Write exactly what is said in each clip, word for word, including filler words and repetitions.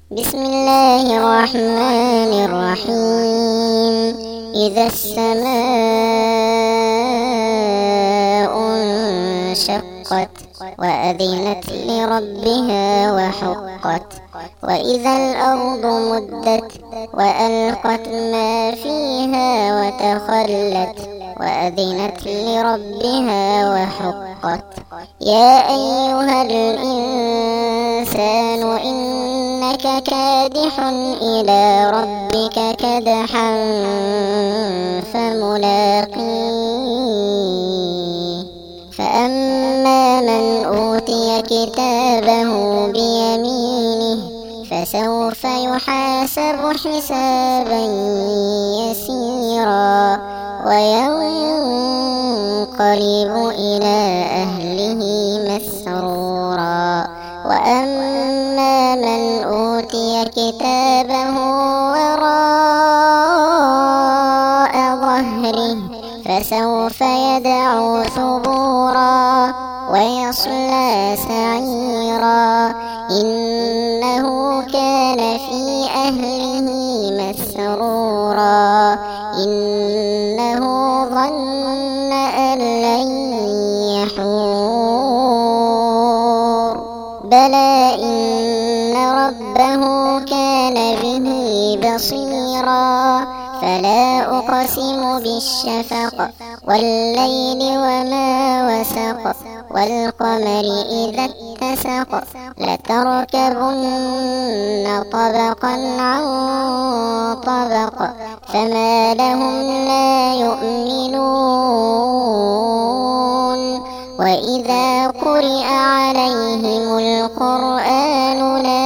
بسم الله الرحمن الرحيم. إذا السماء انشقت وأذنت لربها وحقت، وإذا الأرض مدت وألقت ما فيها وتخلت وأذنت لربها وحقت. يا أيها الإنسان إنك كادح إلى ربك كدحا فملاقيه. فأما من أوتي كتابه بيمينه فسوف يحاسب حسابا يسيرا وينقلب إلى أهله مسرورا. وأما من أوتي كتابه وراء ظهره فسوف يدعو ثبورا ويصلى سعيرا. إنه كان في أهله مسرورا. إنه ظن أن لن يحور. بلى إن ربه كان به بصيرا. فلا أقسم بالشفق والليل وما وسق والقمر إذا اتسق لتركبن طبقا عن طبق فما لهم لا يؤمنون. وإذا قرئ عليهم القرآن لا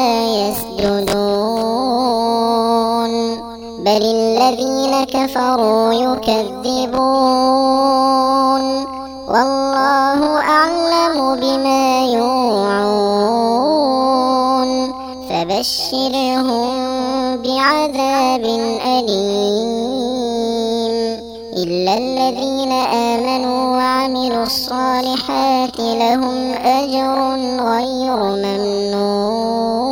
يسجدون بل الذين كفروا يكذبون. والله أعلم بما يوعون فبشرهم بعذاب أليم إلا الذين آمنوا وعملوا الصالحات لهم أجر غير ممنون.